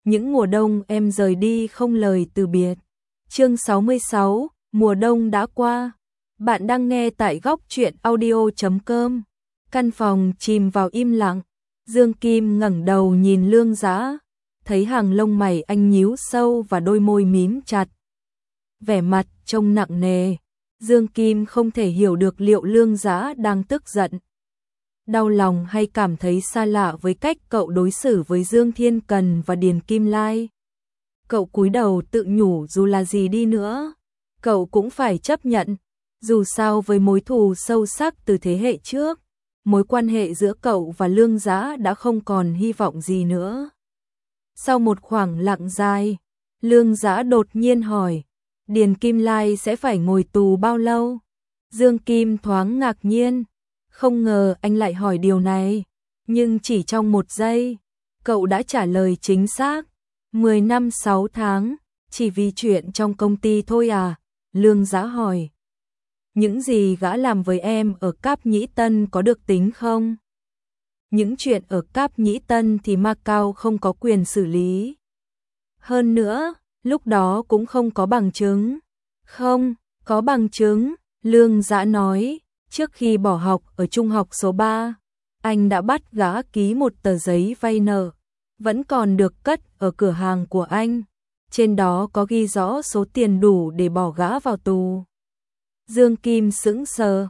những mùa đông em rời đi không lời từ biệt. Chương 66, mùa đông đã qua. Bạn đang nghe tại góc truyện audio.com. Căn phòng chìm vào im lặng. Dương Kim ngẩng đầu nhìn Lương Dã, thấy hàng lông mày anh nhíu sâu và đôi môi mím chặt. Vẻ mặt trông nặng nề. Dương Kim không thể hiểu được liệu Lương Dã đang tức giận, đau lòng hay cảm thấy xa lạ với cách cậu đối xử với Dương Thiên Cần và Điền Kim Lai. Cậu cúi đầu tự nhủ dù là gì đi nữa, cậu cũng phải chấp nhận. Dù sao với mối thù sâu sắc từ thế hệ trước, mối quan hệ giữa cậu và Lương Dã đã không còn hy vọng gì nữa. Sau một khoảng lặng dài, Lương Dã đột nhiên hỏi, Điền Kim Lai sẽ phải ngồi tù bao lâu? Dương Kim thoáng ngạc nhiên, không ngờ anh lại hỏi điều này, nhưng chỉ trong một giây, cậu đã trả lời chính xác, 10 năm 6 tháng, chỉ vì chuyện trong công ty thôi à? Lương Dã hỏi, những gì gã làm với em ở Cáp Nhĩ Tân có được tính không? Những chuyện ở Cáp Nhĩ Tân thì Macau không có quyền xử lý. Hơn nữa, lúc đó cũng không có bằng chứng. Không, có bằng chứng, Lương Dã nói, trước khi bỏ học ở trung học số 3, anh đã bắt gã ký một tờ giấy vay nợ, vẫn còn được cất ở cửa hàng của anh. Trên đó có ghi rõ số tiền đủ để bỏ gã vào tù. Dương Kim sững sờ,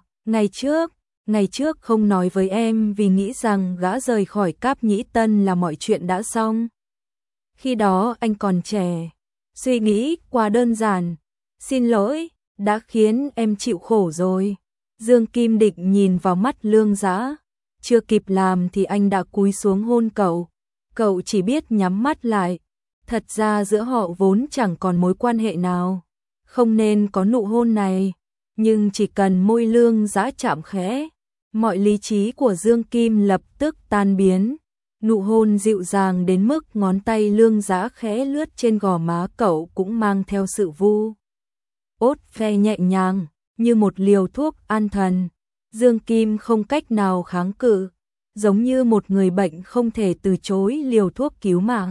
ngày trước không nói với em vì nghĩ rằng gã rời khỏi Cáp Nhĩ Tân là mọi chuyện đã xong. Khi đó anh còn trẻ, suy nghĩ quá đơn giản. Xin lỗi, đã khiến em chịu khổ rồi. Dương Kim định nhìn vào mắt Lương Dã, chưa kịp làm thì anh đã cúi xuống hôn cậu. Cậu chỉ biết nhắm mắt lại. Thật ra giữa họ vốn chẳng còn mối quan hệ nào, không nên có nụ hôn này. Nhưng chỉ cần môi Lương Dã chạm khẽ, mọi lý trí của Dương Kim lập tức tan biến. Nụ hôn dịu dàng đến mức ngón tay Lương Dã khẽ lướt trên gò má cậu cũng mang theo sự vu ốt ve nhẹ nhàng, như một liều thuốc an thần. Dương Kim không cách nào kháng cự, giống như một người bệnh không thể từ chối liều thuốc cứu mạng.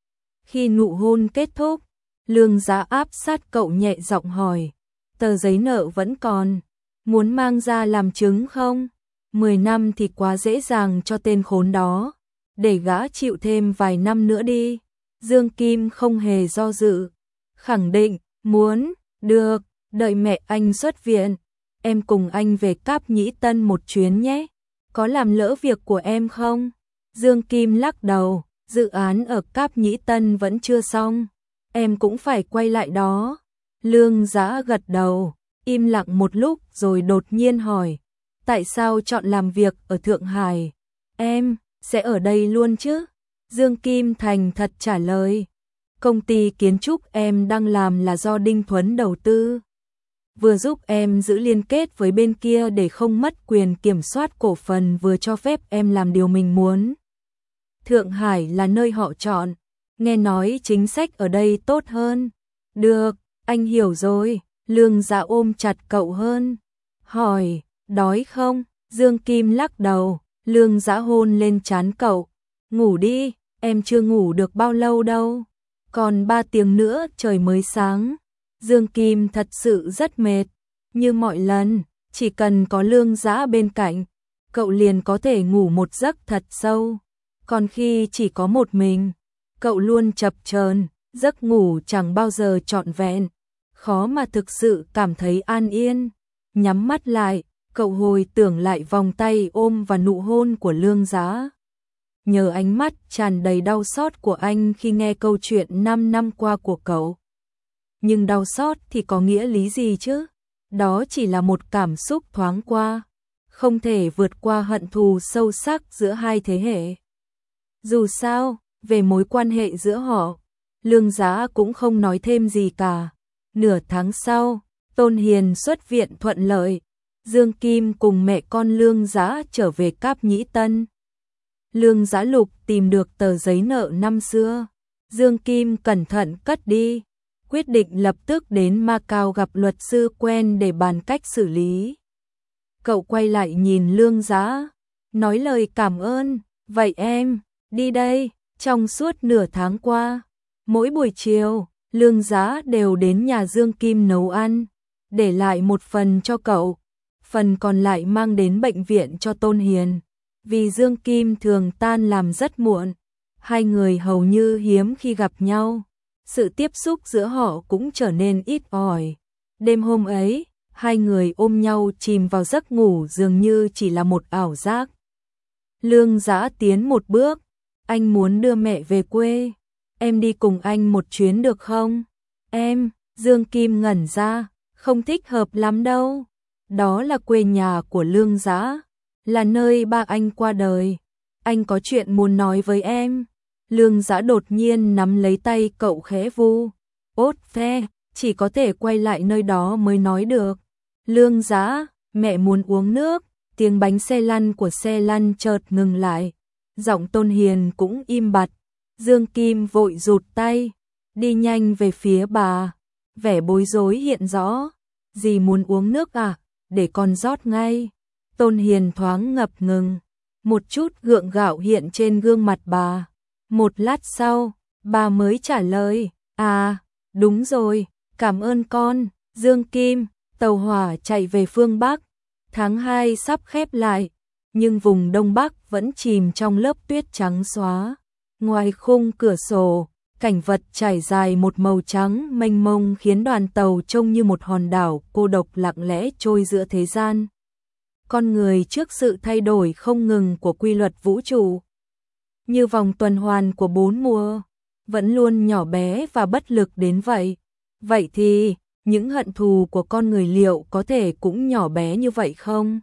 Khi nụ hôn kết thúc, Lương Dã áp sát cậu nhẹ giọng hỏi, tờ giấy nợ vẫn còn, muốn mang ra làm chứng không? 10 năm thì quá dễ dàng cho tên khốn đó, để gã chịu thêm vài năm nữa đi. Dương Kim không hề do dự, khẳng định, muốn, được, đợi mẹ anh xuất viện, em cùng anh về Cáp Nhĩ Tân một chuyến nhé. Có làm lỡ việc của em không? Dương Kim lắc đầu, dự án ở Cáp Nhĩ Tân vẫn chưa xong, em cũng phải quay lại đó. Lương Dã gật đầu, im lặng một lúc rồi đột nhiên hỏi, tại sao chọn làm việc ở Thượng Hải? Em sẽ ở đây luôn chứ? Dương Kim thành thật trả lời, công ty kiến trúc em đang làm là do Đinh Thuấn đầu tư, vừa giúp em giữ liên kết với bên kia để không mất quyền kiểm soát cổ phần, vừa cho phép em làm điều mình muốn. Thượng Hải là nơi họ chọn, nghe nói chính sách ở đây tốt hơn. Được, anh hiểu rồi. Lương Dã ôm chặt cậu hơn, hỏi, đói không? Dương Kim lắc đầu. Lương Dã hôn lên trán cậu, ngủ đi, em chưa ngủ được bao lâu đâu, còn 3 tiếng nữa trời mới sáng. Dương Kim thật sự rất mệt, như mọi lần, chỉ cần có Lương Dã bên cạnh, cậu liền có thể ngủ một giấc thật sâu. Còn khi chỉ có một mình, cậu luôn chập chờn, giấc ngủ chẳng bao giờ trọn vẹn, khó mà thực sự cảm thấy an yên. Nhắm mắt lại, cậu hồi tưởng lại vòng tay ôm và nụ hôn của Lương Dã. Nhờ ánh mắt tràn đầy đau xót của anh khi nghe câu chuyện 5 năm qua của cậu. Nhưng đau xót thì có nghĩa lý gì chứ? Đó chỉ là một cảm xúc thoáng qua, không thể vượt qua hận thù sâu sắc giữa hai thế hệ. Dù sao, về mối quan hệ giữa họ, Lương Dã cũng không nói thêm gì cả. Nửa tháng sau, Tôn Hiền xuất viện thuận lợi. Dương Kim cùng mẹ con Lương Dã trở về Cáp Nhĩ Tân. Lương Dã lục tìm được tờ giấy nợ năm xưa. Dương Kim cẩn thận cất đi, quyết định lập tức đến Macau gặp luật sư quen để bàn cách xử lý. Cậu quay lại nhìn Lương Dã, nói lời cảm ơn, vậy em, đi đây, trong suốt nửa tháng qua, Mỗi buổi chiều, Lương Giá đều đến nhà Dương Kim nấu ăn, để lại một phần cho cậu, phần còn lại mang đến bệnh viện cho Tôn Hiền. Vì Dương Kim thường tan làm rất muộn, hai người hầu như hiếm khi gặp nhau, sự tiếp xúc giữa họ cũng trở nên ít ỏi. Đêm hôm ấy, hai người ôm nhau chìm vào giấc ngủ dường như chỉ là một ảo giác. Lương Dã tiến một bước, anh muốn đưa mẹ về quê, em đi cùng anh một chuyến được không? Em, Dương Kim ngẩn ra, không thích hợp lắm đâu. Đó là quê nhà của Lương Dã, là nơi ba anh qua đời. Anh có chuyện muốn nói với em. Lương Dã đột nhiên nắm lấy tay cậu khẽ vu. Ốt phe, chỉ có thể quay lại nơi đó mới nói được. Lương Dã, mẹ muốn uống nước. Tiếng bánh xe lăn của xe lăn chợt ngừng lại. Giọng Tôn Hiền cũng im bặt. Dương Kim vội rụt tay, đi nhanh về phía bà. Vẻ bối rối hiện rõ. Dì muốn uống nước à? Để con rót ngay. Tôn Hiền thoáng ngập ngừng. Một chút gượng gạo hiện trên gương mặt bà. Một lát sau, bà mới trả lời. À, đúng rồi, cảm ơn con. Dương Kim, tàu hỏa chạy về phương Bắc. Tháng 2 sắp khép lại, nhưng vùng Đông Bắc vẫn chìm trong lớp tuyết trắng xóa. Ngoài khung cửa sổ, cảnh vật trải dài một màu trắng mênh mông khiến đoàn tàu trông như một hòn đảo cô độc lặng lẽ trôi giữa thế gian. Con người trước sự thay đổi không ngừng của quy luật vũ trụ, như vòng tuần hoàn của 4 mùa, vẫn luôn nhỏ bé và bất lực đến vậy. Vậy thì, những hận thù của con người liệu có thể cũng nhỏ bé như vậy không?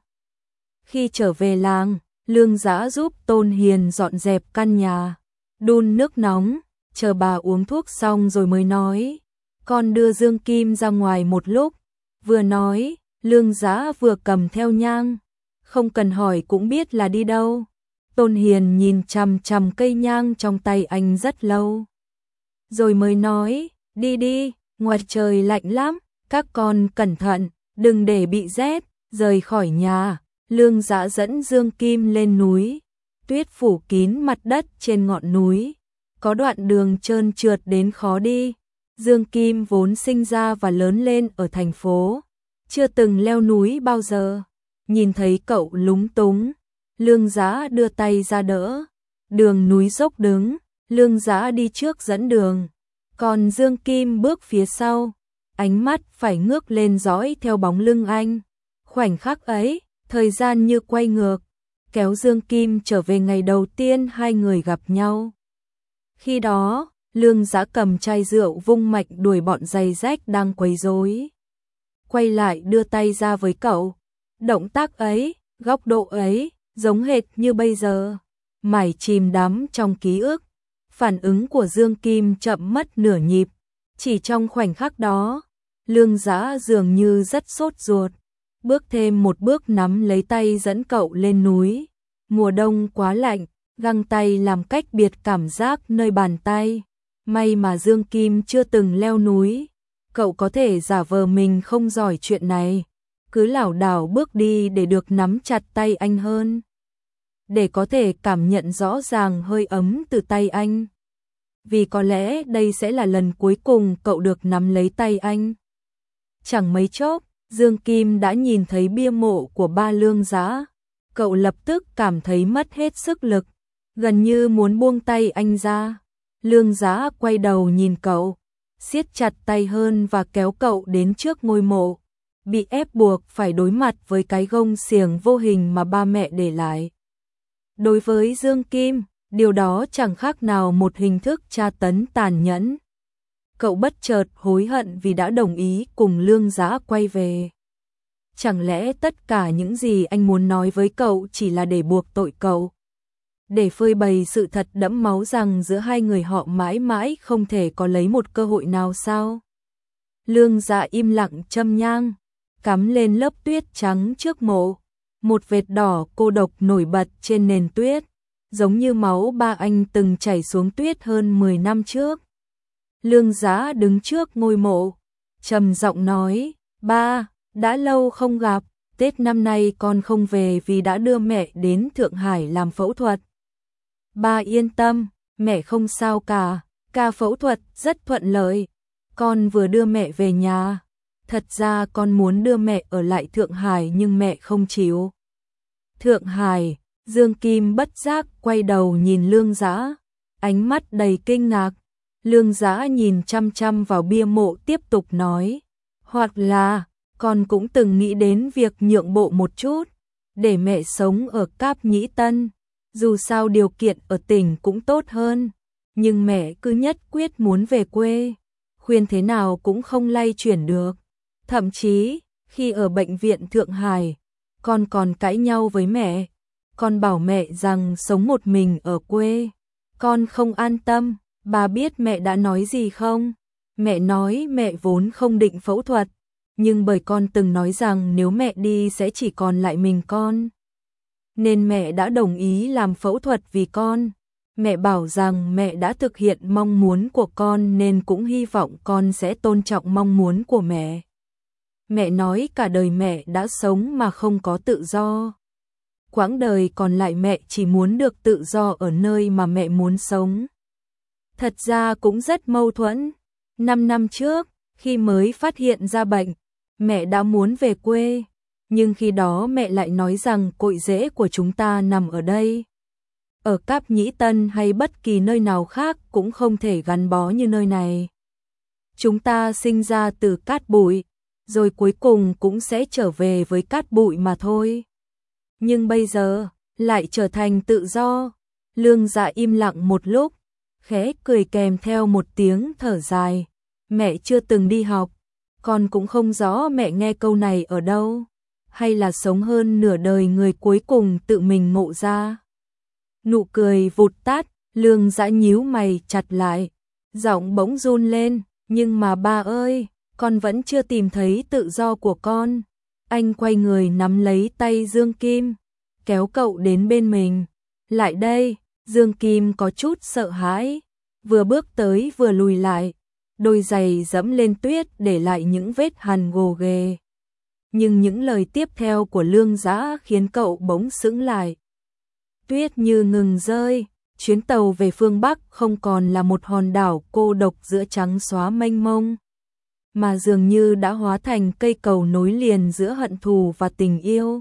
Khi trở về làng, Lương Dã giúp Tôn Hiền dọn dẹp căn nhà, đun nước nóng, chờ bà uống thuốc xong rồi mới nói. Con đưa Dương Kim ra ngoài một lúc, vừa nói, Lương Dã vừa cầm theo nhang. Không cần hỏi cũng biết là đi đâu. Tôn Hiền nhìn chằm chằm cây nhang trong tay anh rất lâu. Rồi mới nói, đi đi, ngoài trời lạnh lắm, các con cẩn thận, đừng để bị rét. Rời khỏi nhà, Lương Dã dẫn Dương Kim lên núi. Tuyết phủ kín mặt đất trên ngọn núi. Có đoạn đường trơn trượt đến khó đi. Dương Kim vốn sinh ra và lớn lên ở thành phố, chưa từng leo núi bao giờ. Nhìn thấy cậu lúng túng, Lương Dã đưa tay ra đỡ. Đường núi dốc đứng, Lương Dã đi trước dẫn đường, còn Dương Kim bước phía sau, ánh mắt phải ngước lên dõi theo bóng lưng anh. Khoảnh khắc ấy, thời gian như quay ngược, kéo Dương Kim trở về ngày đầu tiên hai người gặp nhau. Khi đó, Lương Dã cầm chai rượu vung mạnh đuổi bọn giày rách đang quấy rối. Quay lại đưa tay ra với cậu. Động tác ấy, góc độ ấy, giống hệt như bây giờ. Mải chìm đắm trong ký ức. Phản ứng của Dương Kim chậm mất nửa nhịp. Chỉ trong khoảnh khắc đó, Lương Dã dường như rất sốt ruột. Bước thêm một bước nắm lấy tay dẫn cậu lên núi. Mùa đông quá lạnh, găng tay làm cách biệt cảm giác nơi bàn tay. May mà Dương Kim chưa từng leo núi. Cậu có thể giả vờ mình không giỏi chuyện này. Cứ lảo đảo bước đi để được nắm chặt tay anh hơn. Để có thể cảm nhận rõ ràng hơi ấm từ tay anh. Vì có lẽ đây sẽ là lần cuối cùng cậu được nắm lấy tay anh. Chẳng mấy chốc, Dương Kim đã nhìn thấy bia mộ của ba Lương Dã. Cậu lập tức cảm thấy mất hết sức lực, gần như muốn buông tay anh ra. Lương Dã quay đầu nhìn cậu, siết chặt tay hơn và kéo cậu đến trước ngôi mộ. Bị ép buộc phải đối mặt với cái gông xiềng vô hình mà ba mẹ để lại. Đối với Dương Kim, điều đó chẳng khác nào một hình thức tra tấn tàn nhẫn. Cậu bất chợt hối hận vì đã đồng ý cùng Lương Dã quay về. Chẳng lẽ tất cả những gì anh muốn nói với cậu chỉ là để buộc tội cậu? Để phơi bày sự thật đẫm máu rằng giữa hai người họ mãi mãi không thể có lấy một cơ hội nào sao? Lương Dã im lặng châm nhang, cắm lên lớp tuyết trắng trước mộ. Một vệt đỏ cô độc nổi bật trên nền tuyết, giống như máu ba anh từng chảy xuống tuyết hơn 10 năm trước. Lương Dã đứng trước ngôi mộ, trầm giọng nói, ba, đã lâu không gặp, Tết năm nay con không về vì đã đưa mẹ đến Thượng Hải làm phẫu thuật. Ba yên tâm, mẹ không sao cả, Ca phẫu thuật rất thuận lợi, con vừa đưa mẹ về nhà. Thật ra con muốn đưa mẹ ở lại Thượng Hải nhưng mẹ không chịu. Thượng Hải, Dương Kim bất giác quay đầu nhìn Lương Dã, ánh mắt đầy kinh ngạc. Lương Dã nhìn chăm chăm vào bia mộ tiếp tục nói, hoặc là con cũng từng nghĩ đến việc nhượng bộ một chút, để mẹ sống ở Cáp Nhĩ Tân, dù sao điều kiện ở tỉnh cũng tốt hơn, nhưng mẹ cứ nhất quyết muốn về quê, khuyên thế nào cũng không lay chuyển được. Thậm chí, khi ở bệnh viện Thượng Hải, con còn cãi nhau với mẹ, con bảo mẹ rằng sống một mình ở quê, con không an tâm. Bà biết mẹ đã nói gì không? Mẹ nói mẹ vốn không định phẫu thuật, nhưng bởi con từng nói rằng nếu mẹ đi sẽ chỉ còn lại mình con, nên mẹ đã đồng ý làm phẫu thuật vì con. Mẹ bảo rằng mẹ đã thực hiện mong muốn của con nên cũng hy vọng con sẽ tôn trọng mong muốn của mẹ. Mẹ nói cả đời mẹ đã sống mà không có tự do. Quãng đời còn lại mẹ chỉ muốn được tự do ở nơi mà mẹ muốn sống. Thật ra cũng rất mâu thuẫn. 5 năm trước, khi mới phát hiện ra bệnh, mẹ đã muốn về quê, nhưng khi đó mẹ lại nói rằng cội rễ của chúng ta nằm ở đây. Ở Cáp Nhĩ Tân hay bất kỳ nơi nào khác cũng không thể gắn bó như nơi này. Chúng ta sinh ra từ cát bụi, rồi cuối cùng cũng sẽ trở về với cát bụi mà thôi. Nhưng bây giờ, lại trở thành tự do. Lương Dạ im lặng một lúc, khẽ cười kèm theo một tiếng thở dài. Mẹ chưa từng đi học, con cũng không rõ mẹ nghe câu này ở đâu, hay là sống hơn nửa đời người cuối cùng tự mình ngộ ra. Nụ cười vụt tắt, Lương Dã nhíu mày chặt lại, giọng bỗng run lên, nhưng mà ba ơi, con vẫn chưa tìm thấy tự do của con. Anh quay người nắm lấy tay Dương Kim, kéo cậu đến bên mình. Lại đây. Dương Kim có chút sợ hãi, vừa bước tới vừa lùi lại, đôi giày dẫm lên tuyết để lại những vết hằn gồ ghề. Nhưng những lời tiếp theo của Lương Dã khiến cậu bỗng sững lại. Tuyết như ngừng rơi, chuyến tàu về phương Bắc không còn là một hòn đảo cô độc giữa trắng xóa mênh mông, mà dường như đã hóa thành cây cầu nối liền giữa hận thù và tình yêu.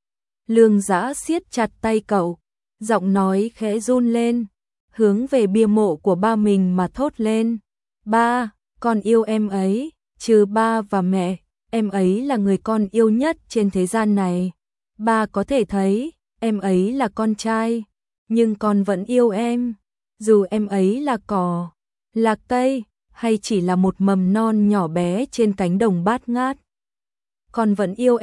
Lương Dã siết chặt tay cậu, giọng nói khẽ run lên, hướng về bia mộ của ba mình mà thốt lên. Ba, con yêu em ấy, trừ ba và mẹ, em ấy là người con yêu nhất trên thế gian này. Ba có thể thấy, em ấy là con trai, nhưng con vẫn yêu em, dù em ấy là cỏ, là cây, hay chỉ là một mầm non nhỏ bé trên cánh đồng bát ngát. Con vẫn yêu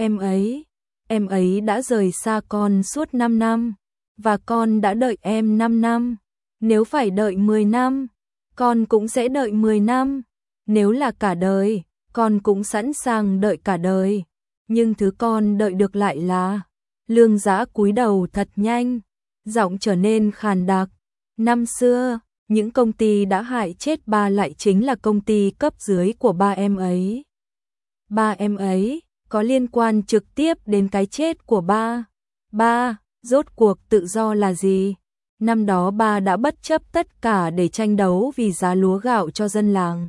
em ấy đã rời xa con suốt 5 năm. Và con đã đợi em 5 năm, nếu phải đợi 10 năm, con cũng sẽ đợi 10 năm, nếu là cả đời, con cũng sẵn sàng đợi cả đời, nhưng thứ con đợi được lại là... Lương Dã cúi đầu thật nhanh, giọng trở nên khàn đặc. Năm xưa, những công ty đã hại chết ba lại chính là công ty cấp dưới của ba em ấy. Ba em ấy có liên quan trực tiếp đến cái chết của ba. Ba, rốt cuộc tự do là gì? Năm đó ba đã bất chấp tất cả để tranh đấu vì giá lúa gạo cho dân làng.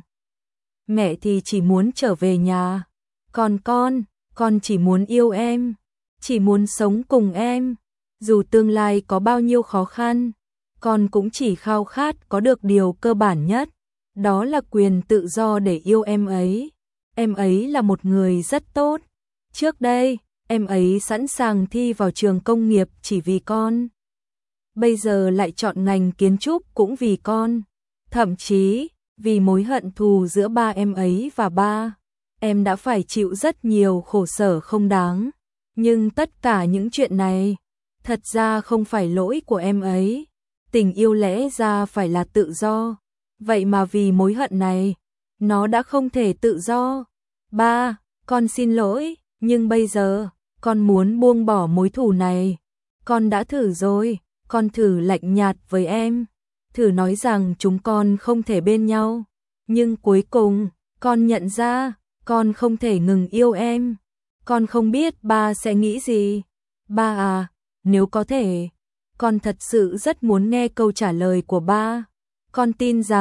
Mẹ thì chỉ muốn trở về nhà. Còn con chỉ muốn yêu em, chỉ muốn sống cùng em. Dù tương lai có bao nhiêu khó khăn, con cũng chỉ khao khát có được điều cơ bản nhất, đó là quyền tự do để yêu em ấy. Em ấy là một người rất tốt. Trước đây, em ấy sẵn sàng thi vào trường công nghiệp chỉ vì con. Bây giờ lại chọn ngành kiến trúc cũng vì con. Thậm chí, vì mối hận thù giữa ba em ấy và ba, em đã phải chịu rất nhiều khổ sở không đáng. Nhưng tất cả những chuyện này, thật ra không phải lỗi của em ấy. Tình yêu lẽ ra phải là tự do. Vậy mà vì mối hận này, nó đã không thể tự do. Ba, con xin lỗi, nhưng bây giờ, con muốn buông bỏ mối thù này. Con đã thử rồi, con thử lạnh nhạt với em, thử nói rằng chúng con không thể bên nhau. Nhưng cuối cùng, con nhận ra, con không thể ngừng yêu em. Con không biết ba sẽ nghĩ gì. Ba à, nếu có thể, con thật sự rất muốn nghe câu trả lời của ba. Con tin rằng,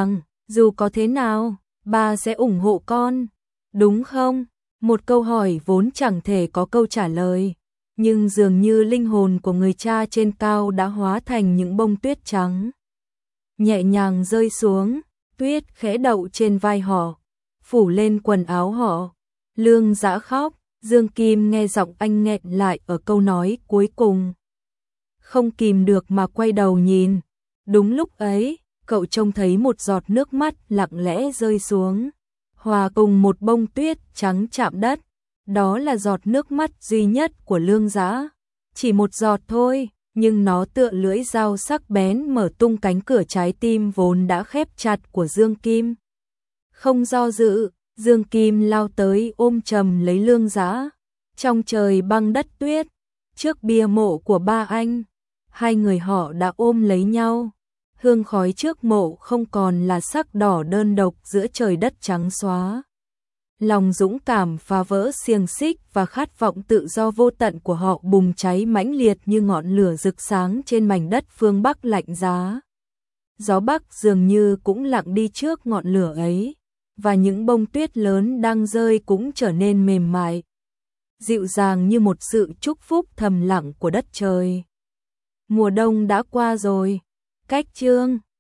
Dù có thế nào, ba sẽ ủng hộ con, đúng không? Một câu hỏi vốn chẳng thể có câu trả lời, nhưng dường như linh hồn của người cha trên cao đã hóa thành những bông tuyết trắng. Nhẹ nhàng rơi xuống, tuyết khẽ đậu trên vai họ, phủ lên quần áo họ. Lương Dã khóc, Dương Kim nghe giọng anh nghẹn lại ở câu nói cuối cùng. Không kìm được mà quay đầu nhìn. Đúng lúc ấy, cậu trông thấy một giọt nước mắt lặng lẽ rơi xuống, hòa cùng một bông tuyết trắng chạm đất. Đó là giọt nước mắt duy nhất của Lương Dã. Chỉ một giọt thôi, nhưng nó tựa lưỡi dao sắc bén mở tung cánh cửa trái tim vốn đã khép chặt của Dương Kim. Không do dự, Dương Kim lao tới ôm chầm lấy Lương Dã. Trong trời băng đất tuyết, trước bia mộ của ba anh, hai người họ đã ôm lấy nhau. Hương khói trước mộ không còn là sắc đỏ đơn độc giữa trời đất trắng xóa. Lòng dũng cảm phá vỡ xiềng xích và khát vọng tự do vô tận của họ bùng cháy mãnh liệt như ngọn lửa rực sáng trên mảnh đất phương Bắc lạnh giá. Gió Bắc dường như cũng lặng đi trước ngọn lửa ấy, và những bông tuyết lớn đang rơi cũng trở nên mềm mại, dịu dàng như một sự chúc phúc thầm lặng của đất trời. Mùa đông đã qua rồi. Cách chương